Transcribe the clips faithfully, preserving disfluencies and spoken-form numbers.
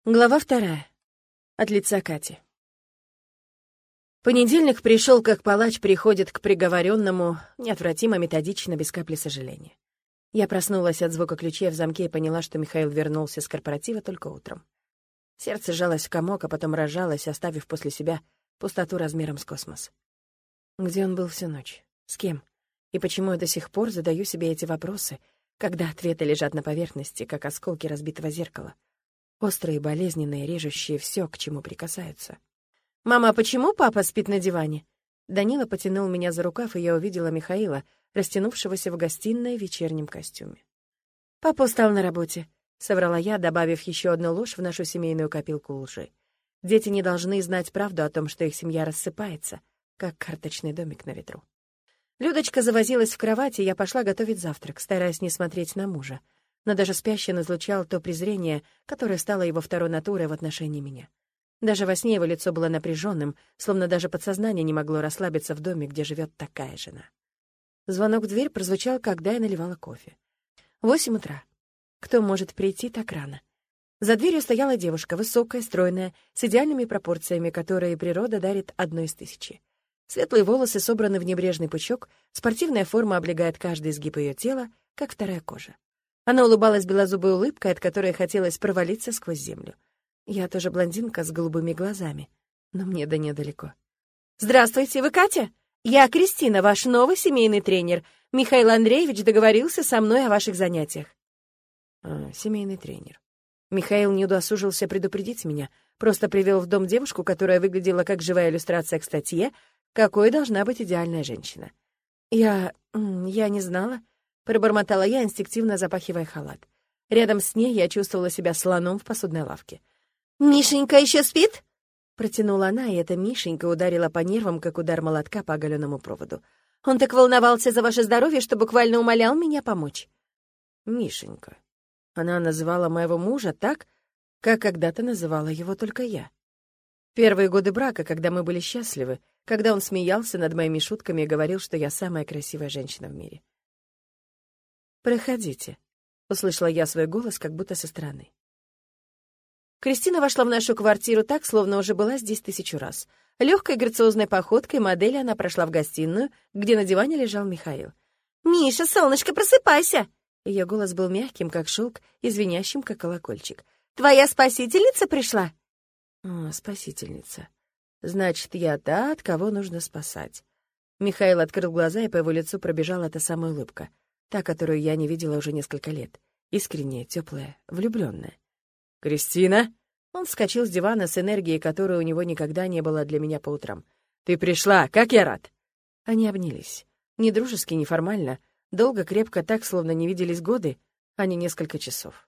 Глава вторая. От лица Кати. Понедельник пришел, как палач приходит к приговоренному, неотвратимо, методично, без капли сожаления. Я проснулась от звука ключей в замке и поняла, что Михаил вернулся с корпоратива только утром. Сердце сжалось в комок, а потом разжалось, оставив после себя пустоту размером с космос. Где он был всю ночь? С кем? И почему я до сих пор задаю себе эти вопросы, когда ответы лежат на поверхности, как осколки разбитого зеркала? Острые, болезненные, режущие все, к чему прикасаются. «Мама, а почему папа спит на диване?» Данила потянул меня за рукав, и я увидела Михаила, растянувшегося в гостиной в вечернем костюме. «Папа устал на работе», — соврала я, добавив еще одну ложь в нашу семейную копилку лжи. Дети не должны знать правду о том, что их семья рассыпается, как карточный домик на ветру. Людочка завозилась в кровати, и я пошла готовить завтрак, стараясь не смотреть на мужа. Но даже спящий он излучал то презрение, которое стало его второй натурой в отношении меня. Даже во сне его лицо было напряженным, словно даже подсознание не могло расслабиться в доме, где живет такая жена. Звонок в дверь прозвучал, когда я наливала кофе. Восемь утра. Кто может прийти так рано? За дверью стояла девушка, высокая, стройная, с идеальными пропорциями, которые природа дарит одной из тысячи. Светлые волосы собраны в небрежный пучок, спортивная форма облегает каждый изгиб ее тела, как вторая кожа. Она улыбалась белозубой улыбкой, от которой хотелось провалиться сквозь землю. Я тоже блондинка с голубыми глазами, но мне до нее далеко. «Здравствуйте, вы Катя? Я Кристина, ваш новый семейный тренер. Михаил Андреевич договорился со мной о ваших занятиях». А, семейный тренер. Михаил не удосужился предупредить меня, просто привел в дом девушку, которая выглядела как живая иллюстрация к статье, какой должна быть идеальная женщина. Я... я не знала. Пробормотала я, инстинктивно запахивая халат. Рядом с ней я чувствовала себя слоном в посудной лавке. «Мишенька еще спит?» Протянула она, и эта Мишенька ударила по нервам, как удар молотка по оголенному проводу. «Он так волновался за ваше здоровье, что буквально умолял меня помочь». Мишенька. Она называла моего мужа так, как когда-то называла его только я. Первые годы брака, когда мы были счастливы, когда он смеялся над моими шутками и говорил, что я самая красивая женщина в мире. «Проходите», — услышала я свой голос, как будто со стороны. Кристина вошла в нашу квартиру так, словно уже была здесь тысячу раз. Легкой грациозной походкой модели она прошла в гостиную, где на диване лежал Михаил. «Миша, солнышко, просыпайся!» Ее голос был мягким, как шелк, и звенящим, как колокольчик. «Твоя спасительница пришла?» «О, спасительница. Значит, я та, от кого нужно спасать». Михаил открыл глаза, и по его лицу пробежала та самая улыбка. Та, которую я не видела уже несколько лет. Искренняя, теплая, влюбленная. «Кристина!» Он вскочил с дивана с энергией, которой у него никогда не было для меня по утрам. «Ты пришла! Как я рад!» Они обнялись. Не дружески, не формально. Долго, крепко, так, словно не виделись годы, а не несколько часов.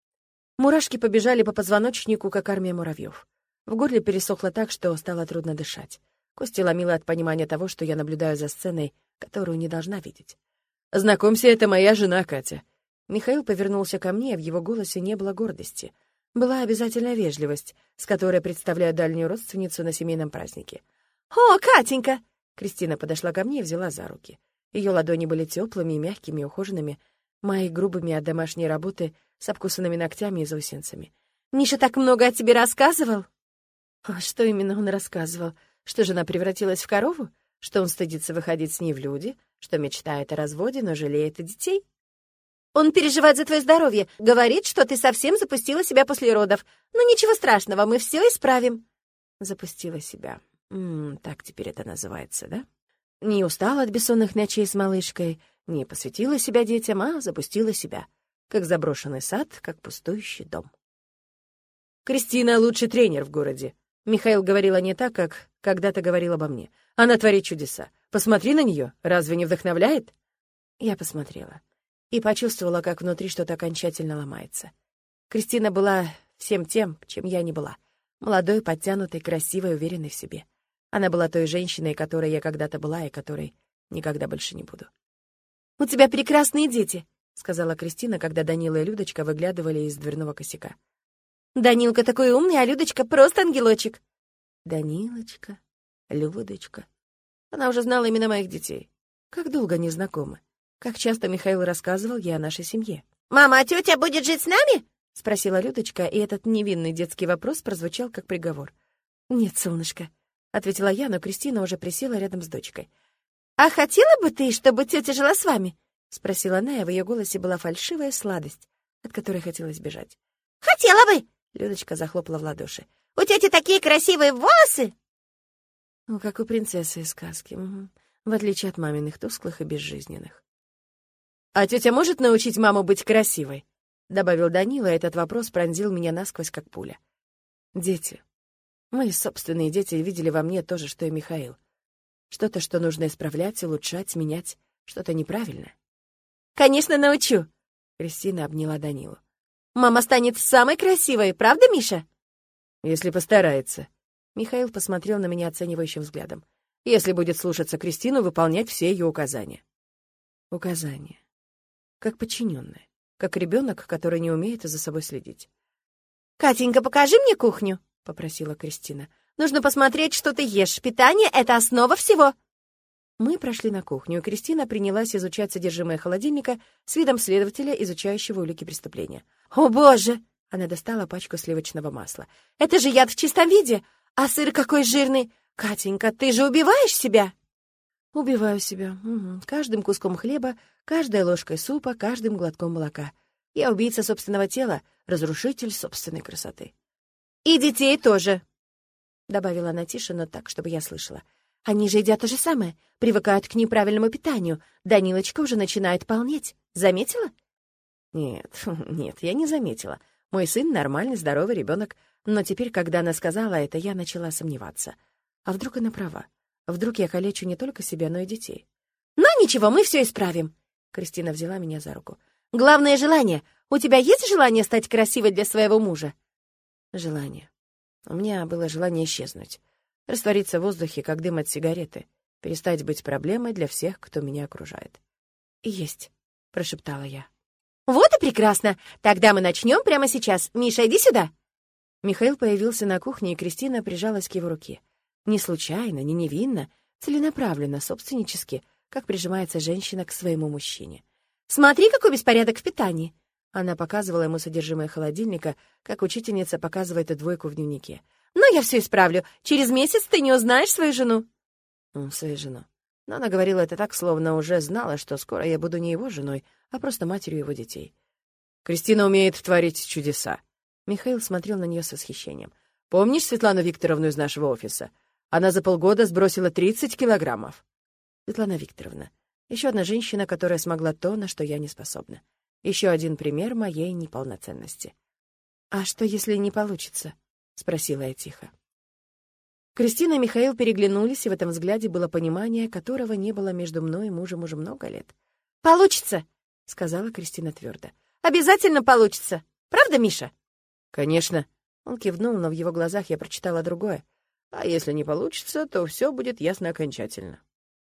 Мурашки побежали по позвоночнику, как армия муравьев. В горле пересохло так, что стало трудно дышать. Кости ломило от понимания того, что я наблюдаю за сценой, которую не должна видеть. «Знакомься, это моя жена Катя». Михаил повернулся ко мне, и в его голосе не было гордости. Была обязательная вежливость, с которой представляю дальнюю родственницу на семейном празднике. «О, Катенька!» Кристина подошла ко мне и взяла за руки. Ее ладони были теплыми и мягкими, ухоженными, мои грубыми от домашней работы, с обкусанными ногтями и заусенцами. «Миша так много о тебе рассказывал?» А что именно он рассказывал? Что жена превратилась в корову? Что он стыдится выходить с ней в люди? Что мечтает о разводе, но жалеет о детей? «Он переживает за твое здоровье. Говорит, что ты совсем запустила себя после родов. Но ничего страшного, мы все исправим». Запустила себя. М-м, так теперь это называется, да? Не устала от бессонных ночей с малышкой, не посвятила себя детям, а запустила себя. Как заброшенный сад, как пустующий дом. «Кристина — лучший тренер в городе». Михаил говорила не так, как когда-то говорил обо мне. «Она творит чудеса. Посмотри на нее. Разве не вдохновляет?» Я посмотрела. И почувствовала, как внутри что-то окончательно ломается. Кристина была всем тем, чем я не была. Молодой, подтянутой, красивой, уверенной в себе. Она была той женщиной, которой я когда-то была и которой никогда больше не буду. «У тебя прекрасные дети», — сказала Кристина, когда Данила и Людочка выглядывали из дверного косяка. «Данилка такой умный, а Людочка просто ангелочек». Данилочка, Людочка. Она уже знала имена моих детей. Как долго они знакомы. Как часто Михаил рассказывал ей о нашей семье. «Мама, а тетя будет жить с нами?» — спросила Людочка, и этот невинный детский вопрос прозвучал как приговор. «Нет, солнышко», — ответила я, но Кристина уже присела рядом с дочкой. «А хотела бы ты, чтобы тетя жила с вами?» — спросила она, и в ее голосе была фальшивая сладость, от которой хотелось бежать. «Хотела бы!» — Людочка захлопала в ладоши. «У тети такие красивые волосы!» Ну, как у принцессы из сказки, угу. В отличие от маминых тусклых и безжизненных. «А тетя может научить маму быть красивой?» — добавил Данила, и этот вопрос пронзил меня насквозь, как пуля. Дети. Мои собственные дети видели во мне то же, что и Михаил. Что-то, что нужно исправлять, улучшать, менять, что-то неправильное. «Конечно, научу!» — Кристина обняла Данилу. «Мама станет самой красивой, правда, Миша?» «Если постарается». Михаил посмотрел на меня оценивающим взглядом. «Если будет слушаться Кристину, выполнять все ее указания». Указания. Как подчиненная. Как ребенок, который не умеет за собой следить. «Катенька, покажи мне кухню», — попросила Кристина. «Нужно посмотреть, что ты ешь. Питание — это основа всего». Мы прошли на кухню, и Кристина принялась изучать содержимое холодильника с видом следователя, изучающего улики преступления. «О, боже!» — она достала пачку сливочного масла. «Это же яд в чистом виде! А сыр какой жирный! Катенька, ты же убиваешь себя!» «Убиваю себя. Угу. Каждым куском хлеба, каждой ложкой супа, каждым глотком молока. Я убийца собственного тела, разрушитель собственной красоты». «И детей тоже», — добавила она тише, но так, чтобы я слышала. «Они же едят то же самое, привыкают к неправильному питанию. Данилочка уже начинает полнеть. Заметила?» «Нет, нет, я не заметила. Мой сын нормальный, здоровый ребенок. Но теперь, когда она сказала это, я начала сомневаться. А вдруг она права? Вдруг я калечу не только себя, но и детей?» «Ну ничего, мы все исправим», — Кристина взяла меня за руку. «Главное — желание. У тебя есть желание стать красивой для своего мужа?» Желание. У меня было желание исчезнуть. Раствориться в воздухе, как дым от сигареты. Перестать быть проблемой для всех, кто меня окружает. «Есть», — прошептала я. «Вот и прекрасно. Тогда мы начнем прямо сейчас. Миша, иди сюда». Михаил появился на кухне, и Кристина прижалась к его руке. Не случайно, не невинно, целенаправленно, собственнически, как прижимается женщина к своему мужчине. «Смотри, какой беспорядок в питании!» Она показывала ему содержимое холодильника, как учительница показывает двойку в дневнике. «Но я все исправлю. Через месяц ты не узнаешь свою жену». Ну, свою жену. Но она говорила это так, словно уже знала, что скоро я буду не его женой, а просто матерью его детей. «Кристина умеет творить чудеса». Михаил смотрел на нее с восхищением. «Помнишь Светлану Викторовну из нашего офиса? Она за полгода сбросила тридцать килограммов». Светлана Викторовна. Еще одна женщина, которая смогла то, на что я не способна. Еще один пример моей неполноценности. «А что, если не получится?» — спросила я тихо. Кристина и Михаил переглянулись, и в этом взгляде было понимание, которого не было между мной и мужем уже много лет. «Получится!» — сказала Кристина твердо. «Обязательно получится! Правда, Миша?» «Конечно!» — он кивнул, но в его глазах я прочитала другое. «А если не получится, то все будет ясно окончательно».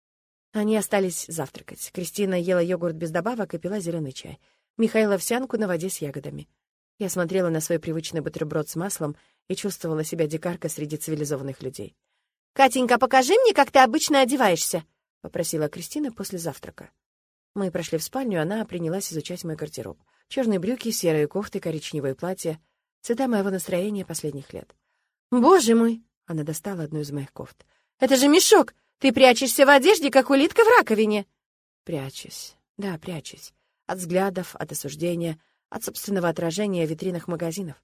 Они остались завтракать. Кристина ела йогурт без добавок и пила зеленый чай. Михаил овсянку на воде с ягодами. Я смотрела на свой привычный бутерброд с маслом и чувствовала себя дикаркой среди цивилизованных людей. «Катенька, покажи мне, как ты обычно одеваешься», — попросила Кристина после завтрака. Мы прошли в спальню, она принялась изучать мой гардероб. Черные брюки, серые кофты, коричневые платья. Цвета моего настроения последних лет. «Боже мой!» — она достала одну из моих кофт. «Это же мешок! Ты прячешься в одежде, как улитка в раковине!» «Прячусь. Да, прячусь. От взглядов, от осуждения, от собственного отражения в витринах магазинов».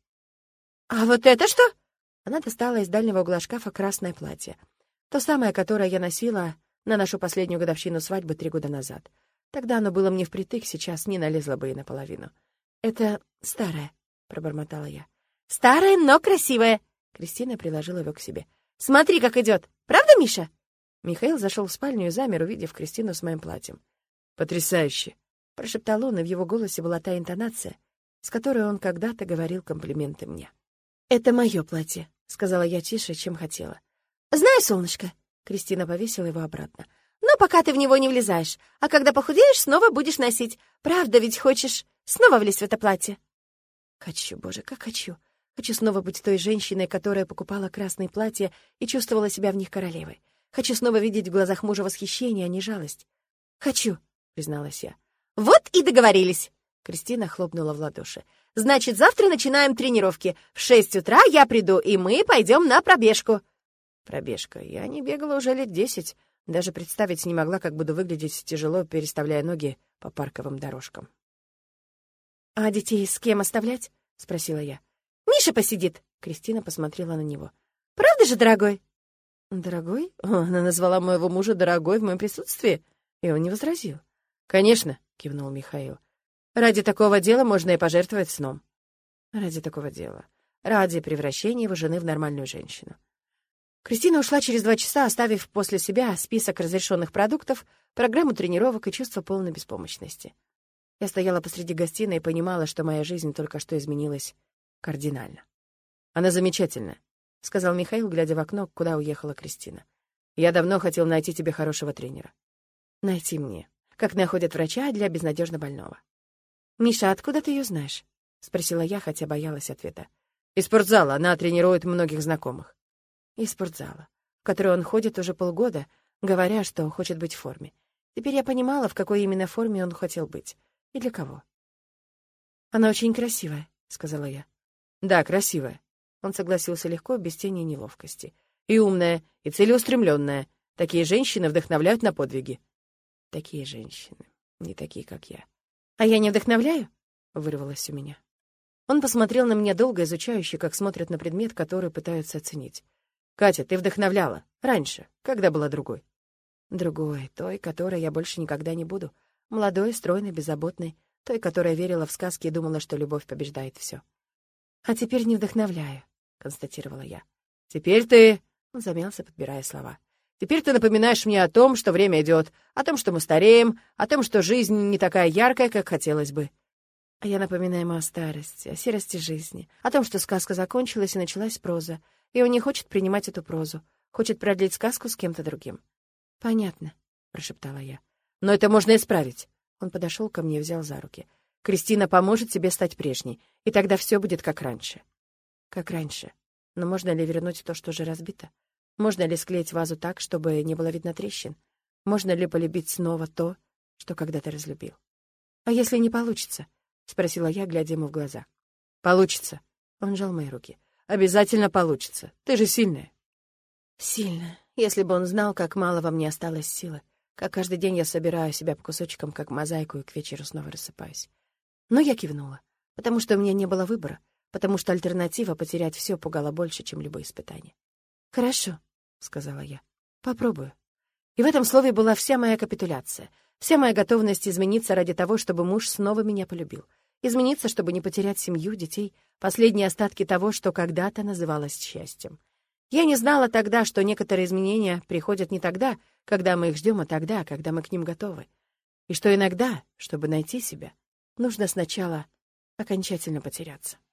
«А вот это что?» Она достала из дальнего угла шкафа красное платье. То самое, которое я носила на нашу последнюю годовщину свадьбы три года назад. Тогда оно было мне впритык, сейчас не налезло бы и наполовину. «Это старое», — пробормотала я. «Старое, но красивое!» Кристина приложила его к себе. «Смотри, как идет! Правда, Миша?» Михаил зашел в спальню и замер, увидев Кристину с моим платьем. «Потрясающе!» — прошептал он, и в его голосе была та интонация, с которой он когда-то говорил комплименты мне. «Это мое платье», — сказала я тише, чем хотела. «Знаю, солнышко», — Кристина повесила его обратно. «Но пока ты в него не влезаешь, а когда похудеешь, снова будешь носить. Правда ведь хочешь снова влезть в это платье?» «Хочу, боже, как хочу. Хочу снова быть той женщиной, которая покупала красные платья и чувствовала себя в них королевой. Хочу снова видеть в глазах мужа восхищение, а не жалость. Хочу», — призналась я. «Вот и договорились!» Кристина хлопнула в ладоши. Значит, завтра начинаем тренировки. В шесть утра я приду, и мы пойдем на пробежку». Пробежка. Я не бегала уже лет десять. Даже представить не могла, как буду выглядеть тяжело, переставляя ноги по парковым дорожкам. «А детей с кем оставлять?» — спросила я. «Миша посидит». Кристина посмотрела на него. «Правда же, дорогой?» «Дорогой?» Она назвала моего мужа дорогой в моем присутствии, и он не возразил. «Конечно», — кивнул Михаил. «Ради такого дела можно и пожертвовать сном». «Ради такого дела. Ради превращения его жены в нормальную женщину». Кристина ушла через два часа, оставив после себя список разрешенных продуктов, программу тренировок и чувство полной беспомощности. Я стояла посреди гостиной и понимала, что моя жизнь только что изменилась кардинально. «Она замечательная», — сказал Михаил, глядя в окно, куда уехала Кристина. «Я давно хотел найти тебе хорошего тренера». «Найти мне. Как находят врача для безнадежно больного». «Миша, откуда ты ее знаешь?» — спросила я, хотя боялась ответа. «Из спортзала. Она тренирует многих знакомых». «Из спортзала, в который он ходит уже полгода, говоря, что хочет быть в форме. Теперь я понимала, в какой именно форме он хотел быть. И для кого». «Она очень красивая», — сказала я. «Да, красивая». Он согласился легко, без тени неловкости. «И умная, и целеустремленная. Такие женщины вдохновляют на подвиги». «Такие женщины, не такие, как я». «А я не вдохновляю?» — вырвалось у меня. Он посмотрел на меня долго, изучающе, как смотрят на предмет, который пытаются оценить. «Катя, ты вдохновляла. Раньше, когда была другой». «Другой, той, которой я больше никогда не буду. Молодой, стройной, беззаботной, той, которая верила в сказки и думала, что любовь побеждает все. А теперь не вдохновляю», — констатировала я. «Теперь ты...» — он замялся, подбирая слова. «Теперь ты напоминаешь мне о том, что время идет, о том, что мы стареем, о том, что жизнь не такая яркая, как хотелось бы». А я напоминаю ему о старости, о серости жизни, о том, что сказка закончилась и началась проза, и он не хочет принимать эту прозу, хочет продлить сказку с кем-то другим. «Понятно», — прошептала я. «Но это можно исправить». Он подошел ко мне и взял за руки. «Кристина поможет тебе стать прежней, и тогда все будет как раньше». «Как раньше? Но можно ли вернуть то, что уже разбито? Можно ли склеить вазу так, чтобы не было видно трещин? Можно ли полюбить снова то, что когда-то разлюбил?» «А если не получится?» — спросила я, глядя ему в глаза. «Получится». Он сжал мои руки. «Обязательно получится. Ты же сильная». «Сильная. Если бы он знал, как мало во мне осталось силы, как каждый день я собираю себя по кусочкам, как мозаику, и к вечеру снова рассыпаюсь». Но я кивнула, потому что у меня не было выбора, потому что альтернатива потерять все пугала больше, чем любое испытание. «Хорошо», — сказала я. «Попробую». И в этом слове была вся моя капитуляция, вся моя готовность измениться ради того, чтобы муж снова меня полюбил. Измениться, чтобы не потерять семью, детей, последние остатки того, что когда-то называлось счастьем. Я не знала тогда, что некоторые изменения приходят не тогда, когда мы их ждем, а тогда, когда мы к ним готовы. И что иногда, чтобы найти себя, нужно сначала окончательно потеряться.